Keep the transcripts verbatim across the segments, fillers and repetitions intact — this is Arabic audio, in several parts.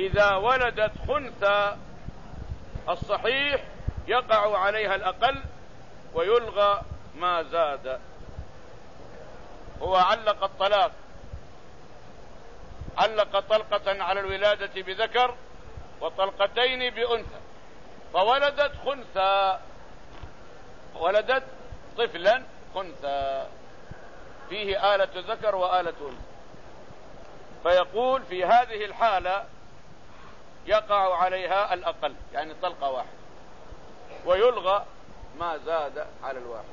إذا ولدت خنثى الصحيح يقع عليها الأقل ويلغى ما زاد. هو علق الطلاق، علق طلقة على الولادة بذكر وطلقتين بأنثى، فولدت خنثى، ولدت طفلا خنثى فيه آلة ذكر وآلة أنثى، فيقول في هذه الحالة يقع عليها الأقل، يعني طلقة واحدة، ويلغى ما زاد على الواحد.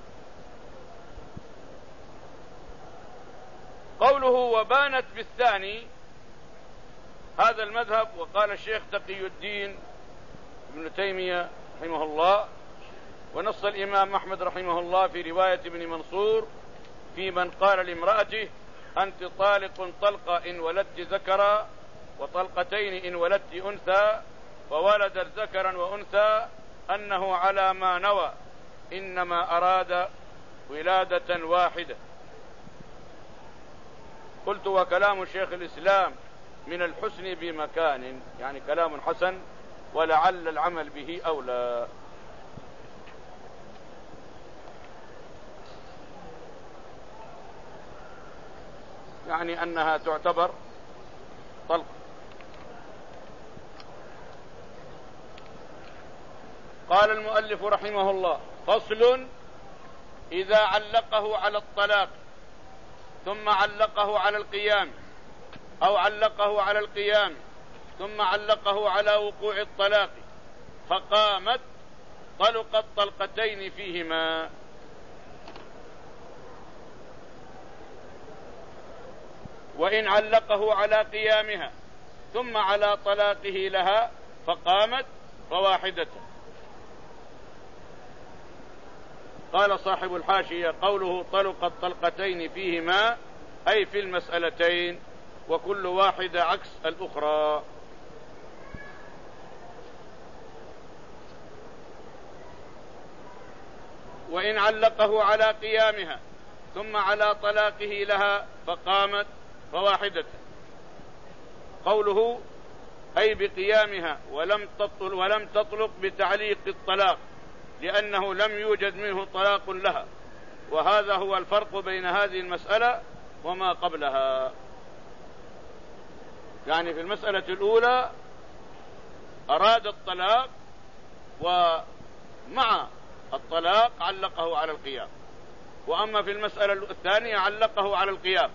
قوله وبانت بالثاني، هذا المذهب، وقال الشيخ تقي الدين ابن تيمية رحمه الله، ونص الإمام أحمد رحمه الله في رواية ابن منصور في من قال لامرأته أنت طالق طلقة إن ولدت ذكرا وطلقتين إن ولدت أنثى، فولدت ذكرا وأنثى، أنه على ما نوى، إنما أراد ولادة واحدة. قلت وكلام شيخ الإسلام من الحسن بمكان، يعني كلام حسن ولعل العمل به أولى. يعني أنها تعتبر طلق. قال المؤلف رحمه الله فصل: إذا علقه على الطلاق ثم علقه على القيام، أو علقه على القيام ثم علقه على وقوع الطلاق فقامت، طلقت طلقتين فيهما. وإن علقه على قيامها ثم على طلاقه لها فقامت فواحدة. قال صاحب الحاشية قوله طلقت طلقتين فيهما أي في المسألتين، وكل واحدة عكس الأخرى. وإن علقه على قيامها ثم على طلاقه لها فقامت فواحدة. قوله أي بقيامها ولم تطلق, ولم تطلق بتعليق الطلاق، لأنه لم يوجد منه طلاق لها، وهذا هو الفرق بين هذه المسألة وما قبلها. يعني في المسألة الأولى أراد الطلاق، ومع الطلاق علقه على القيام، وأما في المسألة الثانية علقه على القيام.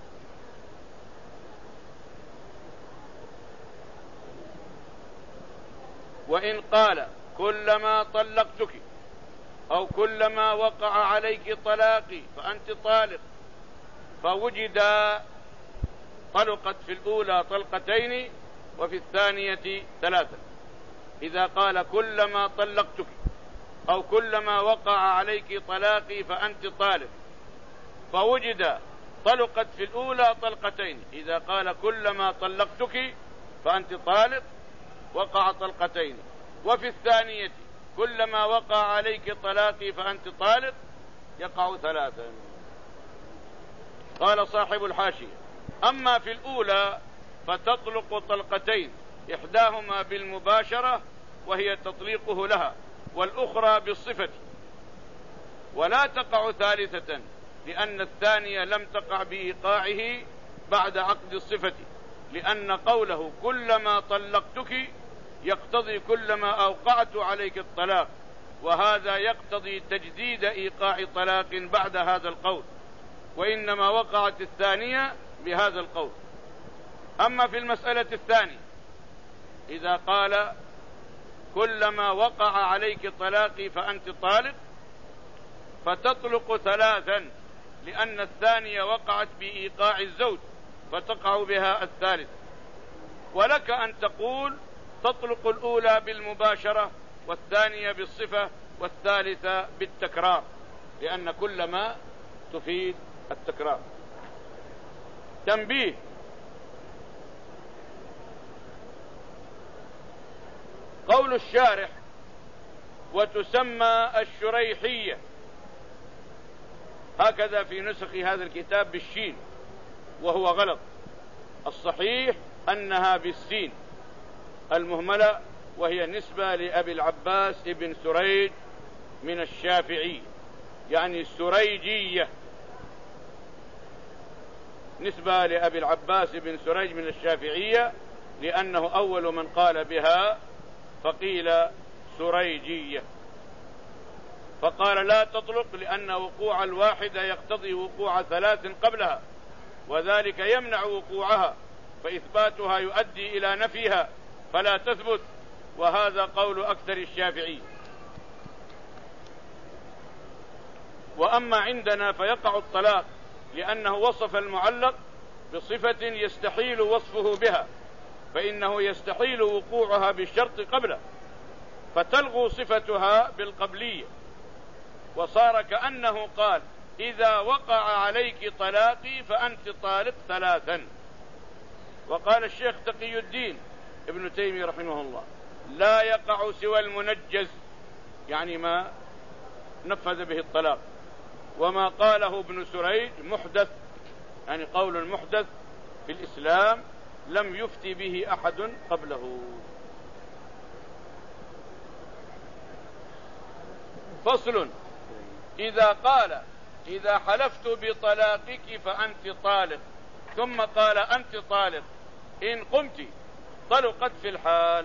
وإن قال كلما طلقتك أو كلما وقع عليك طلاقي فأنت طالق، فوجد طلقت في الأولى طلقتين وفي الثانية ثلاثة. إذا قال كلما طلقتك أو كلما وقع عليك طلاقي فأنت طالق، فوجد طلقت في الأولى طلقتين، إذا قال كلما طلقتك فأنت طالق وقع طلقتين، وفي الثانية كلما وقع عليك طلاقي فأنت طالق يقع ثلاثا. قال صاحب الحاشية أما في الأولى فتطلق طلقتين، إحداهما بالمباشرة وهي تطليقه لها، والأخرى بالصفة، ولا تقع ثالثة، لأن الثانية لم تقع بإيقاعه بعد عقد الصفة، لأن قوله كلما طلقتك يقتضي كلما أوقعت عليك الطلاق، وهذا يقتضي تجديد إيقاع طلاق بعد هذا القول، وإنما وقعت الثانية بهذا القول. أما في المسألة الثانية إذا قال كلما وقع عليك طلاقي فأنت طالق، فتطلق ثلاثا، لأن الثانية وقعت بإيقاع الزوج فتقع بها الثالث. ولك أن تقول تطلق الأولى بالمباشرة والثانية بالصفة والثالثة بالتكرار، لأن كلما تفيد التكرار. تنبيه: قول الشارح وتسمى الشريحية، هكذا في نسخ هذا الكتاب بالشين، وهو غلط. الصحيح أنها بالسين، المهملة، وهي نسبة لأبي العباس ابن سريج من الشافعي، يعني السريجية، نسبة لأبي العباس ابن سريج من الشافعية، لأنه أول من قال بها، فقيل سريجية. فقال لا تطلق لأن وقوع الواحدة يقتضي وقوع ثلاث قبلها، وذلك يمنع وقوعها، فإثباتها يؤدي إلى نفيها فلا تثبت، وهذا قول أكثر الشافعي. وأما عندنا فيقع الطلاق لأنه وصف المعلق بصفة يستحيل وصفه بها، فإنه يستحيل وقوعها بالشرط قبله، فتلغو صفتها بالقبلية، وصار كأنه قال إذا وقع عليك طلاقي فأنت طالق ثلاثا. وقال الشيخ تقي الدين ابن تيمية رحمه الله لا يقع سوى المنجز، يعني ما نفذ به الطلاق، وما قاله ابن سريج محدث، يعني قول محدث في الإسلام لم يفتي به أحد قبله. فصل: إذا قال إذا حلفت بطلاقك فأنت طالق، ثم قال أنت طالق إن قمت، طلقت في الحال،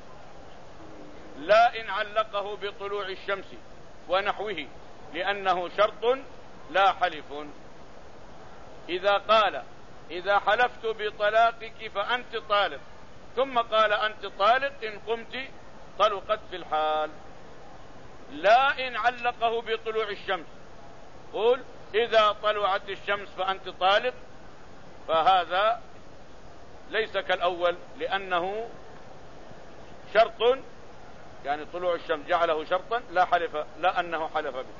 لا إن علقه بطلوع الشمس ونحوه، لأنه شرط لا حلف. إذا قال إذا حلفت بطلاقك فأنت طالق، ثم قال أنت طالق إن قمت، طلقت في الحال، لا إن علقه بطلوع الشمس. قل إذا طلعت الشمس فأنت طالق، فهذا ليس كالأول، لأنه شرط، يعني طلوع الشمس جعله شرطا لا حلف، لا أنه حلف به.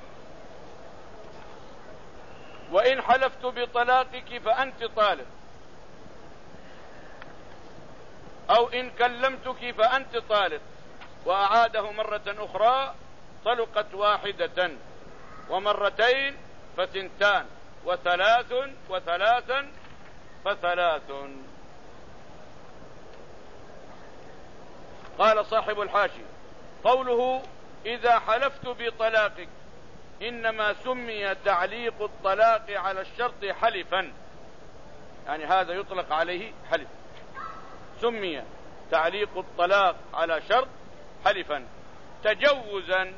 وإن حلفت بطلاقك فأنت طالق، أو إن كلمتك فأنت طالق، وأعاده مرة أخرى، طلقت واحدة، ومرتين فثنتان، وثلاث وثلاثا فثلاث. قال صاحب الحاشي: قوله إذا حلفت بطلاقك إنما سمي تعليق الطلاق على الشرط حلفا، يعني هذا يطلق عليه حلف، سمي تعليق الطلاق على شرط حلفا تجوزا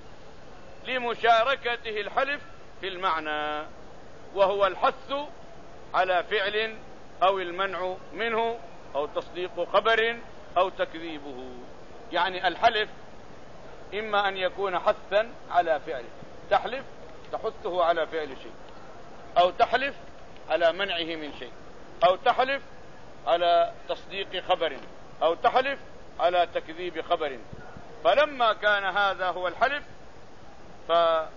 لمشاركته الحلف في المعنى، وهو الحث على فعل أو المنع منه أو تصديق خبر أو تكذيبه. يعني الحلف إما أن يكون حثا على فعله، تحلف تحثه على فعل شيء، أو تحلف على منعه من شيء، أو تحلف على تصديق خبر، أو تحلف على تكذيب خبر. فلما كان هذا هو الحلف فقيل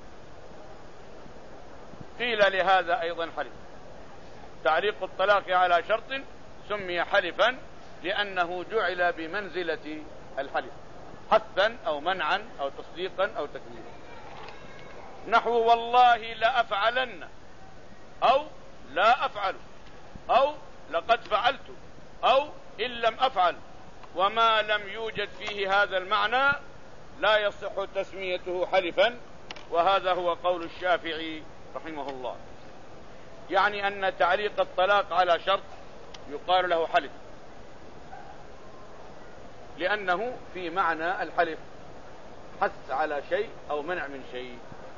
لهذا أيضا حلف. تعليق الطلاق على شرط سمي حلفا لأنه جعل بمنزلة الحلف، حثا أو منعا أو تصديقا أو تكذيبا. نحو والله لا أفعلن، أو لا أفعل، أو لقد فعلت، أو إن لم أفعل، وما لم يوجد فيه هذا المعنى لا يصح تسميته حلفا، وهذا هو قول الشافعي رحمه الله. يعني أن تعليق الطلاق على شرط يقال له حلف، لأنه في معنى الحلف، حث على شيء أو منع من شيء.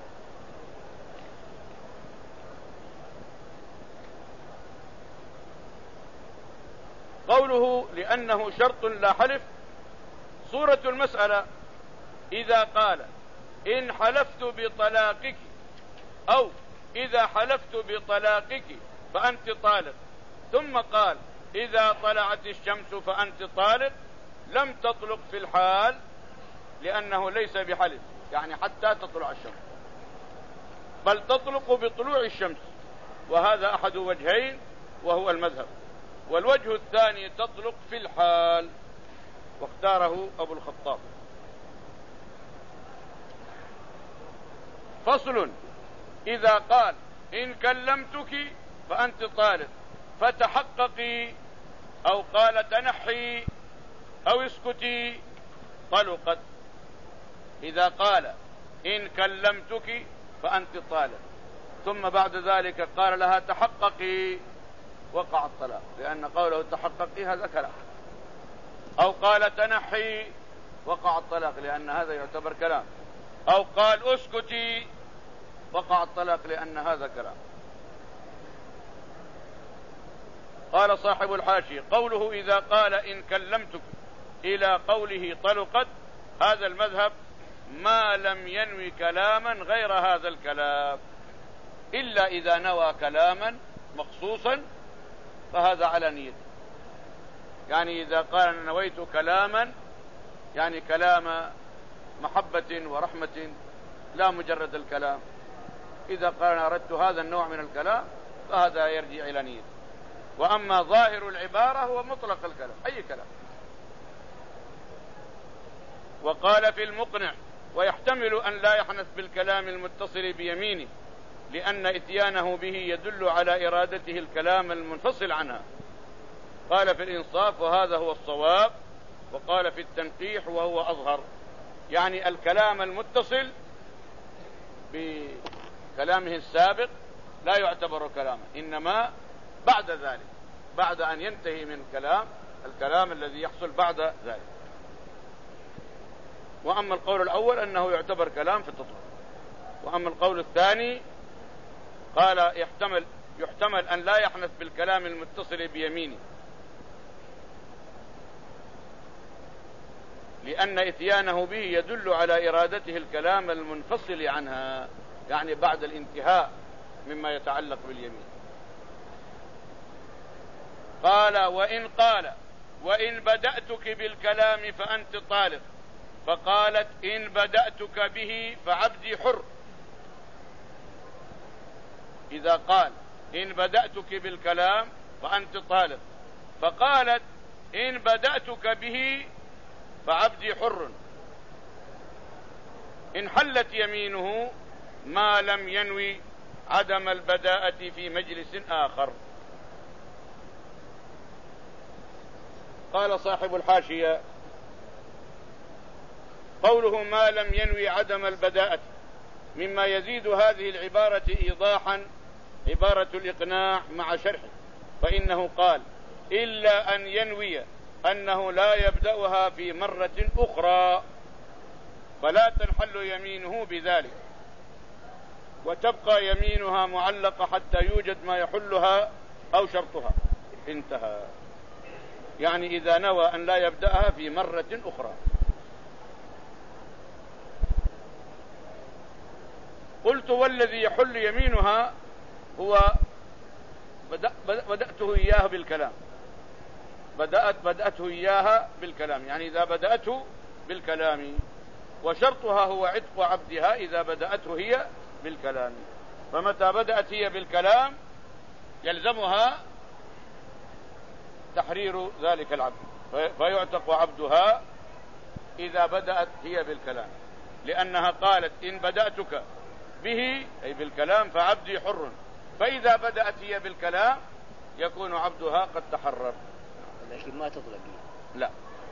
قوله لأنه شرط لا حلف، صورة المسألة إذا قال إن حلفت بطلاقك، أو إذا حلفت بطلاقك فأنت طالق، ثم قال إذا طلعت الشمس فأنت طالق، لم تطلق في الحال، لأنه ليس بحلف، يعني حتى تطلع الشمس، بل تطلق بطلوع الشمس، وهذا أحد وجهين وهو المذهب. والوجه الثاني تطلق في الحال، واختاره أبو الخطاب. فصل: إذا قال إن كلمتك فأنت طالق فتحققي، أو قال تنحي أو اسكتي طلقت. إذا قال إن كلمتك فأنت طالق، ثم بعد ذلك قال لها تحققي، وقع الطلاق، لأن قوله تحققي هذا كلام. أو قال تنحي، وقع الطلاق، لأن هذا يعتبر كلام. أو قال اسكتي، وقع الطلاق، لأن هذا كلام. قال صاحب الحاشية: قوله إذا قال إن كلمتك إلى قوله طلقت، هذا المذهب ما لم ينوي كلاما غير هذا الكلام، إلا إذا نوى كلاما مخصوصا فهذا على نيته. يعني إذا قال أنا نويت كلاما، يعني كلام محبة ورحمة لا مجرد الكلام. إذا قال أنا أردت هذا النوع من الكلام فهذا يرجع إلى نيته. وأما ظاهر العبارة هو مطلق الكلام، أي كلام. وقال في المقنع: ويحتمل أن لا يحنث بالكلام المتصل بيمينه، لأن إتيانه به يدل على إرادته الكلام المنفصل عنها. قال في الإنصاف: وهذا هو الصواب. وقال في التنقيح: وهو أظهر. يعني الكلام المتصل بكلامه السابق لا يعتبر كلاما، إنما بعد ذلك، بعد أن ينتهي من الكلام، الكلام الذي يحصل بعد ذلك. وأما القول الأول أنه يعتبر كلام في التطبيق. وأما القول الثاني قال يحتمل يحتمل أن لا يحنث بالكلام المتصل بيمينه، لأن إتيانه به يدل على إرادته الكلام المنفصل عنها، يعني بعد الانتهاء مما يتعلق باليمين. قال: وإن قال وإن بدأتك بالكلام فأنت طالق، فقالت إن بدأتك به فعبدي حر. إذا قال إن بدأتك بالكلام فأنت طالق، فقالت إن بدأتك به فعبدي حر، إن حلت يمينه ما لم ينوي عدم البداءة في مجلس آخر. قال صاحب الحاشية: قوله ما لم ينوي عدم البداءة مما يزيد هذه العبارة إيضاحا عبارة الإقناع مع شرحه، فإنه قال: إلا أن ينوي أنه لا يبدأها في مرة أخرى، فلا تنحل يمينه بذلك، وتبقى يمينها معلقة حتى يوجد ما يحلها أو شرطها. انتهى. يعني إذا نوى أن لا يبدأها في مرة أخرى. قلت: والذي يحل يمينها هو بدأته إياه بالكلام، بدأت بدأته إياها بالكلام، يعني إذا بدأته بالكلام، وشرطها هو عتق عبدها إذا بدأته هي بالكلام. فمتى بدأت هي بالكلام يلزمها تحرير ذلك العبد، فيعتق عبدها إذا بدأت هي بالكلام، لأنها قالت إن بدأتك به أي بالكلام فعبدي حر، فإذا بدأت هي بالكلام يكون عبدها قد تحرر، لكن ما تطلق. لا.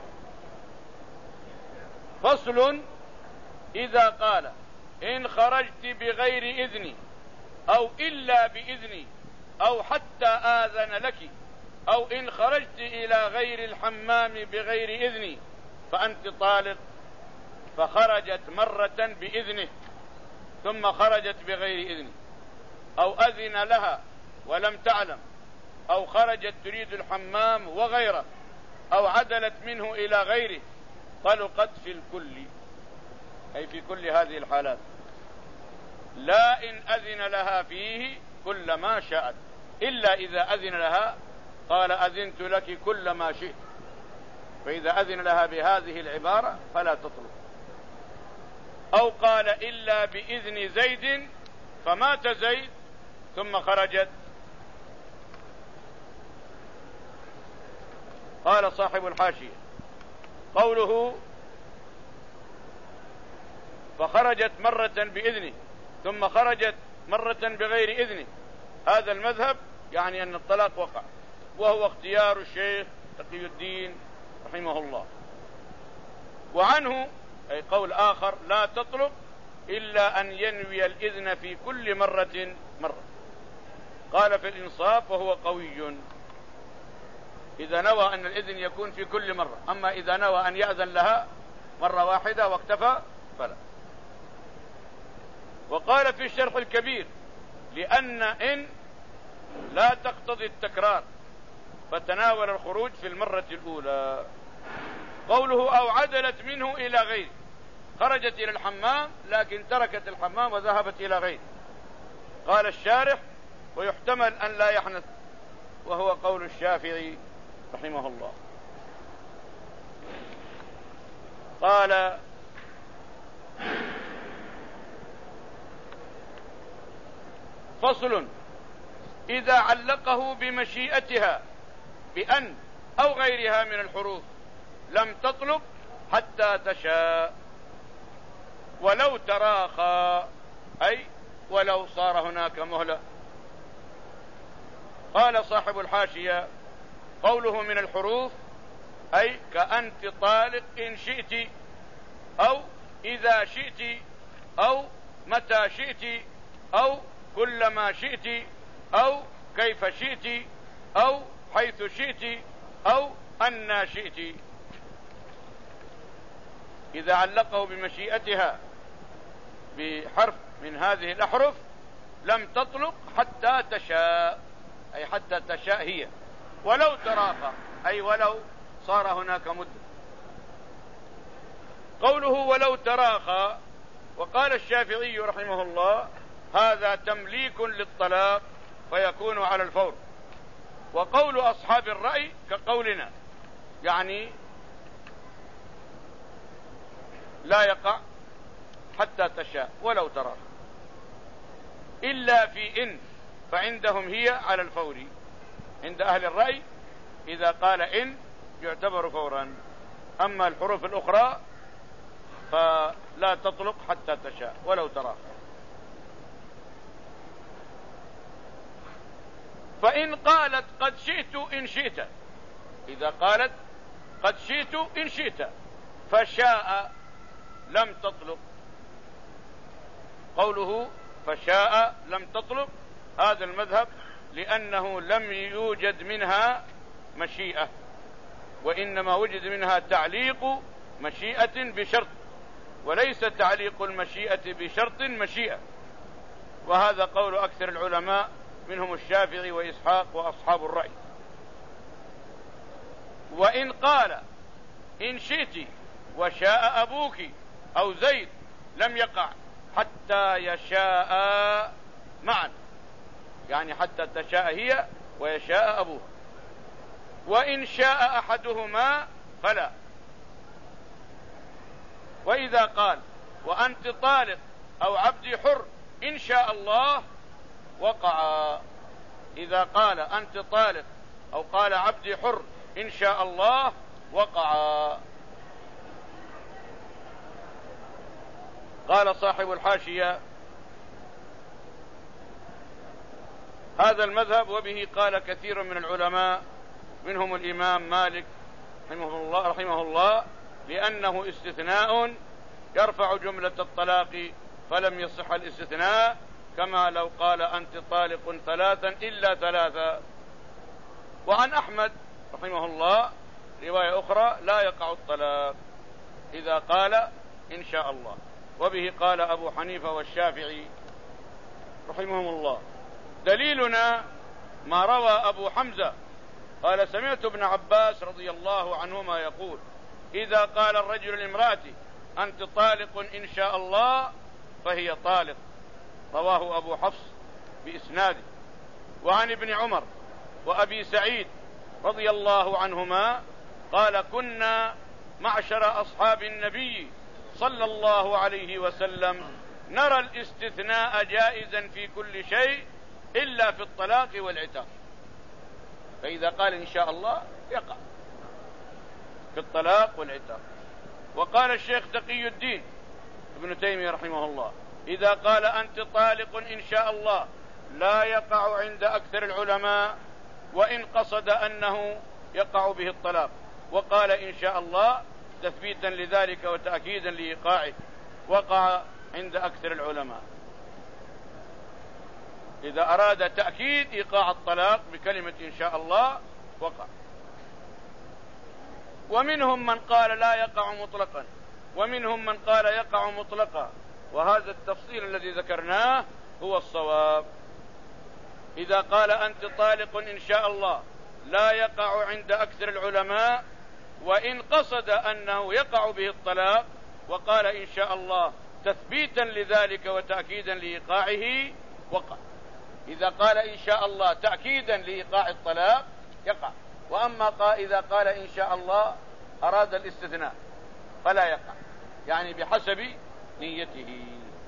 فصل: إذا قال إن خرجت بغير إذني أو إلا بإذني أو حتى آذن لك، أو إن خرجت إلى غير الحمام بغير إذني فأنت طالق، فخرجت مرة بإذنه ثم خرجت بغير إذنه، أو أذن لها ولم تعلم، أو خرجت تريد الحمام وغيره، أو عدلت منه إلى غيره، طلقت في الكل، أي في كل هذه الحالات، لا إن أذن لها فيه كل ما شاءت، إلا إذا أذن لها قال أذنت لك كل ما شئت، فإذا أذن لها بهذه العبارة فلا تطلق. أو قال إلا بإذن زيد فمات زيد ثم خرجت. قال صاحب الحاشية: قوله فخرجت مرة بإذنه ثم خرجت مرة بغير إذنه، هذا المذهب يعني أن الطلاق وقع، وهو اختيار الشيخ تقي الدين رحمه الله. وعنه أي قول آخر لا تطلق إلا أن ينوي الإذن في كل مرة مرة. قال في الإنصاف وهو قوي إذا نوى أن الإذن يكون في كل مرة، أما إذا نوى أن يأذن لها مرة واحدة واكتفى فلا. وقال في الشرح الكبير لأن إن لا تقتضي التكرار فتناول الخروج في المرة الأولى. قوله أو عدلت منه إلى غير، خرجت إلى الحمام لكن تركت الحمام وذهبت إلى غير. قال الشارح ويحتمل أن لا يحنث، وهو قول الشافعي رحمه الله. قال فصل إذا علقه بمشيئتها بأن أو غيرها من الحروف لم تطلق حتى تشاء ولو تراخى، أي ولو صار هناك مهلة. قال صاحب الحاشية قوله من الحروف أي كأنت طالق إن شئت، أو إذا شئت، أو متى شئت، أو كلما شئت، أو كيف شئت، أو حيث شئت، أو أن شئت. إذا علقه بمشيئتها بحرف من هذه الأحرف لم تطلق حتى تشاء، أي حتى تشاء هي، ولو تراخى أي ولو صار هناك مدة. قوله ولو تراخى، وقال الشافعي رحمه الله هذا تمليك للطلاق فيكون على الفور. وقول أصحاب الرأي كقولنا، يعني لا يقع حتى تشاء ولو تراخى، إلا في إن فعندهم هي على الفور. عند أهل الرأي إذا قال إن يعتبر فورا، أما الحروف الأخرى فلا تطلق حتى تشاء ولو تراخى. فإن قالت قد شئت إن شئت، إذا قالت قد شئت إن شئت فشاء لم تطلق. قوله فشاء لم تطلق هذا المذهب لأنه لم يوجد منها مشيئة، وإنما وجد منها تعليق مشيئة بشرط، وليس تعليق المشيئة بشرط مشيئة. وهذا قول أكثر العلماء منهم الشافعي وإسحاق وأصحاب الرأي. وإن قال إن شئت وشاء أبوك أو زيد لم يقع حتى يشاء معا، يعني حتى تشاء هي ويشاء أبوه. وإن شاء أحدهما فلا. وإذا قال وأنت طالق أو عبدي حر إن شاء الله وقع. إذا قال أنت طالق أو قال عبدي حر إن شاء الله وقع. قال صاحب الحاشية هذا المذهب وبه قال كثير من العلماء منهم الإمام مالك رحمه الله, رحمه الله لأنه استثناء يرفع جملة الطلاق فلم يصح الاستثناء، كما لو قال أنت طالق ثلاثا إلا ثلاثا. وعن أحمد رحمه الله رواية أخرى لا يقع الطلاق إذا قال إن شاء الله، وبه قال أبو حنيفة والشافعي رحمهم الله. دليلنا ما روى أبو حمزة قال سمعت ابن عباس رضي الله عنهما يقول إذا قال الرجل لامرأته أنت طالق إن شاء الله فهي طالق، رواه أبو حفص بإسناده. وعن ابن عمر وأبي سعيد رضي الله عنهما قال كنا معشر أصحاب النبي صلى الله عليه وسلم نرى الاستثناء جائزا في كل شيء إلا في الطلاق والعتاق. فإذا قال إن شاء الله يقع في الطلاق والعتاق. وقال الشيخ تقي الدين ابن تيمية رحمه الله إذا قال أنت طالق إن شاء الله لا يقع عند أكثر العلماء، وإن قصد أنه يقع به الطلاق وقال إن شاء الله تثبيتا لذلك وتأكيدا لإيقاعه، وقع عند أكثر العلماء. إذا أراد تأكيد إيقاع الطلاق بكلمة إن شاء الله وقع. ومنهم من قال لا يقع مطلقا، ومنهم من قال يقع مطلقا، وهذا التفصيل الذي ذكرناه هو الصواب. إذا قال أنت طالق إن شاء الله لا يقع عند أكثر العلماء، وإن قصد أنه يقع به الطلاق وقال إن شاء الله تثبيتا لذلك وتأكيدا لإيقاعه وقع. إذا قال إن شاء الله تأكيدا لإيقاع الطلاق يقع. وأما قال إذا قال إن شاء الله أراد الاستثناء فلا يقع، يعني بحسب نيته.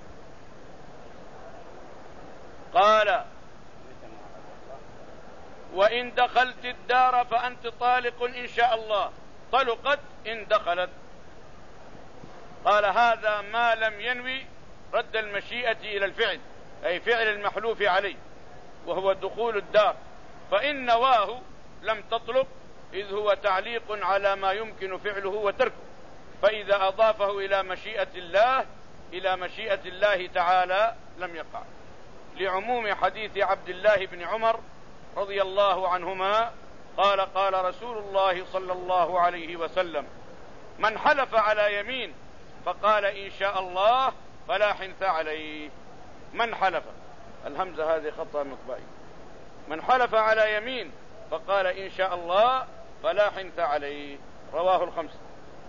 قال وإن دخلت الدار فأنت طالق إن شاء الله، طلقت إن دخلت. قال هذا ما لم ينوي رد المشيئة إلى الفعل، أي فعل المحلوف عليه وهو دخول الدار، فإن نواه لم تطلق، إذ هو تعليق على ما يمكن فعله وتركه. فإذا أضافه إلى مشيئة الله إلى مشيئة الله تعالى لم يقع، لعموم حديث عبد الله بن عمر رضي الله عنهما قال قال رسول الله صلى الله عليه وسلم من حلف على يمين فقال إن شاء الله فلا حنث عليه. من حلف، الهمزة هذه خطأ مطبعي، من حلف على يمين فقال إن شاء الله فلا حنث عليه. رواه الخمسة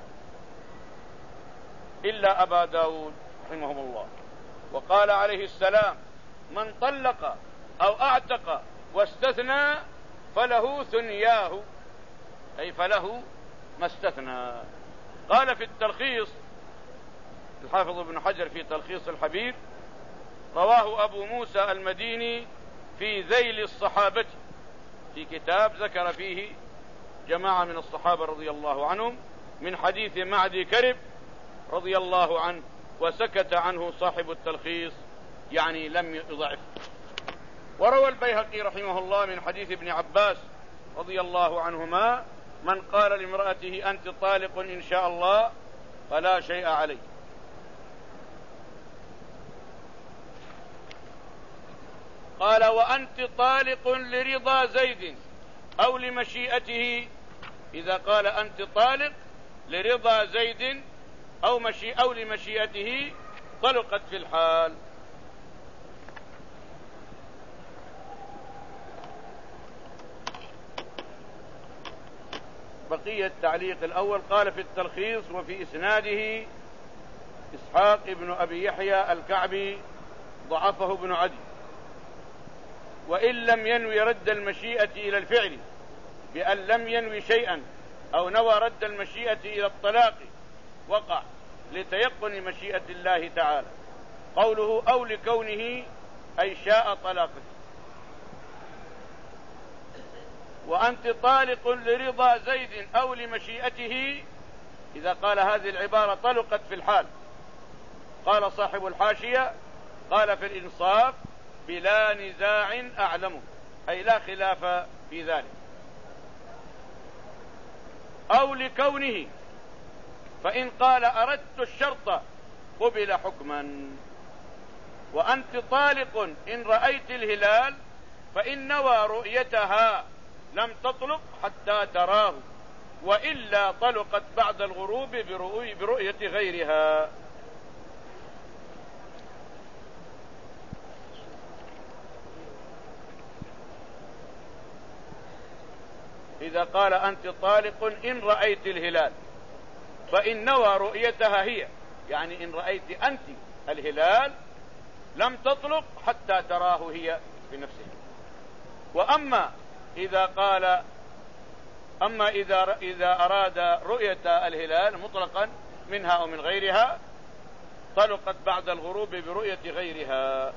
إلا أبا داود رحمهم الله. وقال عليه السلام من طلق أو أعتق واستثنى فله ثنياه، أي فله ما استثنى. قال في التلخيص الحافظ ابن حجر في تلخيص الحبيب رواه أبو موسى المديني في ذيل الصحابة، في كتاب ذكر فيه جماعة من الصحابة رضي الله عنهم من حديث معدي كرب رضي الله عنه، وسكت عنه صاحب التلخيص، يعني لم يضعف. وروى البيهقي رحمه الله من حديث ابن عباس رضي الله عنهما من قال لامرأته أنت طالق إن شاء الله فلا شيء عليه. قال وأنت طالق لرضا زيد أو لمشيئته، إذا قال أنت طالق لرضا زيد أو, مشي أو لمشيئته طلقت في الحال. بقية التعليق الأول قال في التلخيص وفي إسناده إسحاق ابن أبي يحيى الكعبي ضعفه ابن عدي، وإن لم ينوي رد المشيئة إلى الفعل بأن لم ينوي شيئا أو نوى رد المشيئة إلى الطلاق وقع لتيقن مشيئة الله تعالى. قوله أو لكونه أي شاء طلاقه. وأنت طالق لرضا زيد أو لمشيئته، إذا قال هذه العبارة طلقت في الحال. قال صاحب الحاشية قال في الإنصاف بلا نزاع أعلمه، أي لا خلاف في ذلك. أو لكونه، فإن قال أردت الشرط قبل حكما. وأنت طالق إن رأيت الهلال فإن نوى رؤيتها لم تطلق حتى تراه، وإلا طلقت بعد الغروب برؤية غيرها. إذا قال أنت طالق إن رأيت الهلال فإن نوى رؤيتها هي، يعني إن رأيت أنت الهلال لم تطلق حتى تراه هي بنفسها. وأما إذا قال أما إذا إذا أراد رؤية الهلال مطلقا منها أو من غيرها طلقت بعد الغروب برؤية غيرها.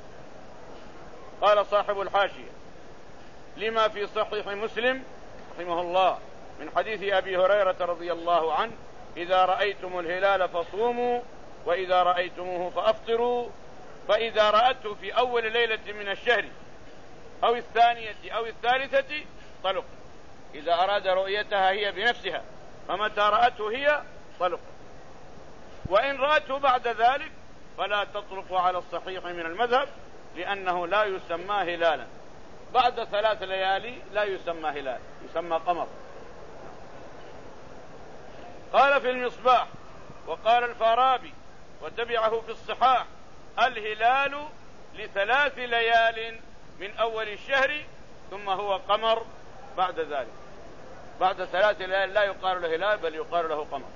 قال صاحب الحاشية لما في صحيح مسلم رحمه الله من حديث أبي هريرة رضي الله عنه إذا رأيتم الهلال فصوموا وإذا رأيتموه فأفطروا، فإذا رأته في أول ليلة من الشهر أو الثانية أو الثالثة طلق. إذا أراد رؤيتها هي بنفسها فمتى رأته هي طلق. وإن رأته بعد ذلك فلا تطلق على الصحيح من المذهب، لأنه لا يسمى هلالا. بعد ثلاث ليالي لا يسمى هلال، يسمى قمر. قال في المصباح وقال الفارابي وتبعه في الصحاح: الهلال لثلاث ليال من أول الشهر ثم هو قمر بعد ذلك. بعد ثلاث ليال لا يقال له هلال بل يقال له قمر.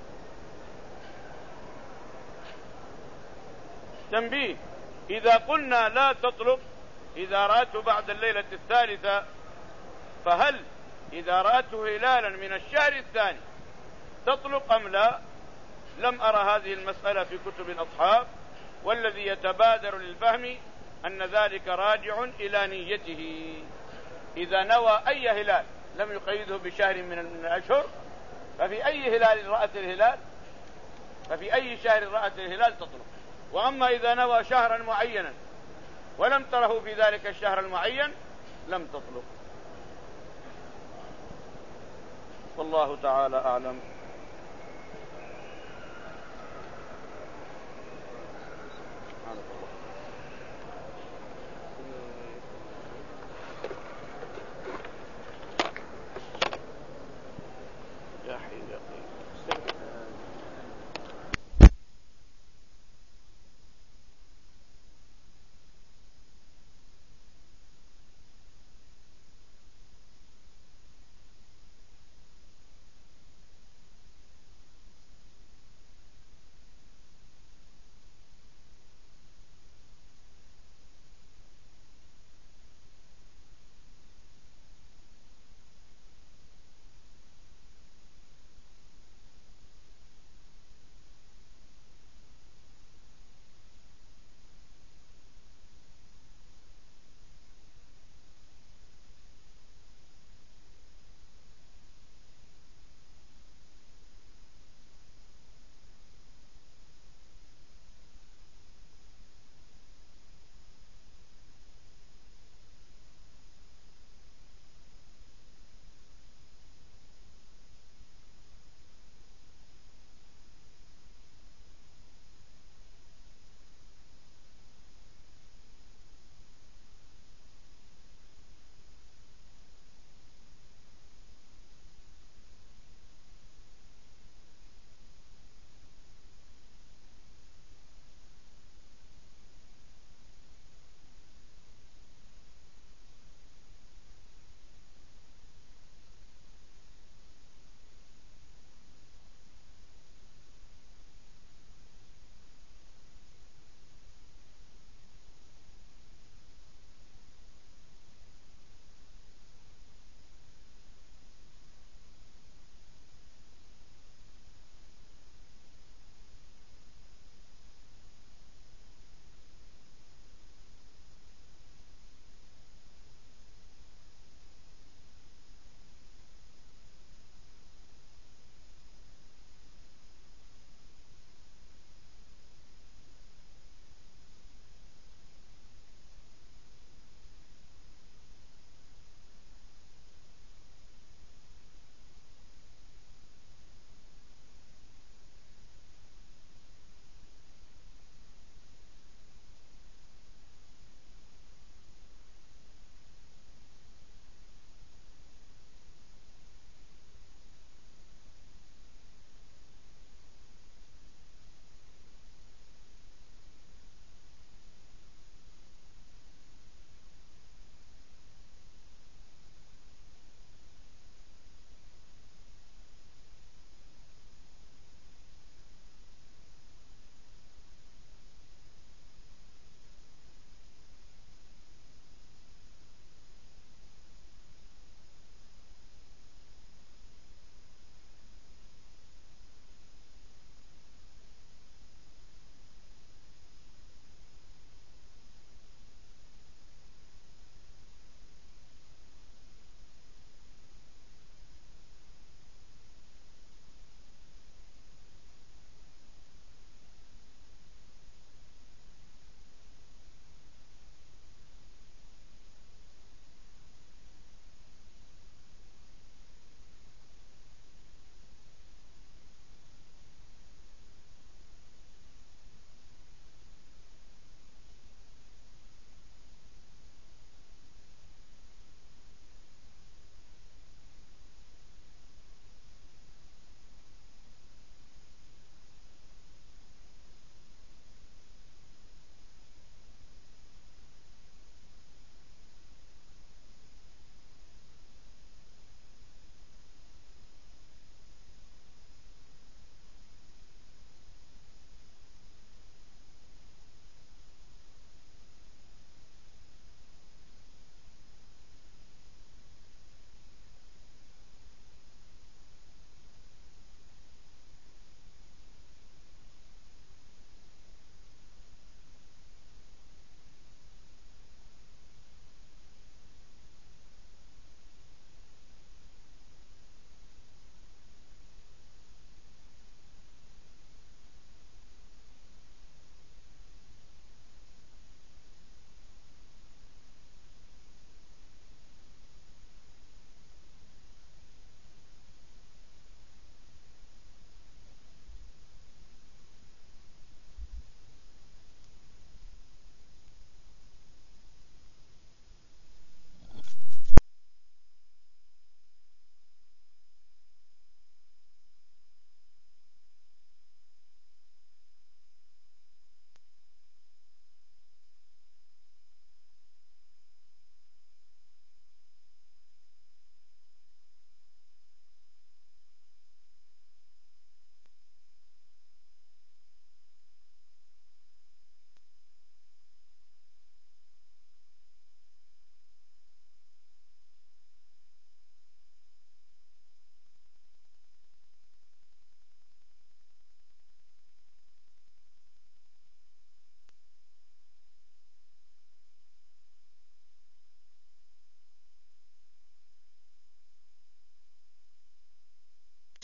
تنبيه: إذا قلنا لا تطلق إذا رأته بعد الليلة الثالثة، فهل إذا رأته هلالا من الشهر الثاني تطلق أم لا؟ لم أرى هذه المسألة في كتب الأصحاب، والذي يتبادر للفهم أن ذلك راجع إلى نيته. إذا نوى أي هلال لم يقيده بشهر من الأشهر، ففي أي هلال رأت الهلال ففي أي شهر رأت الهلال تطلق. وأما إذا نوى شهرا معينا ولم تره في ذلك الشهر المعين لم تطلق. والله تعالى أعلم.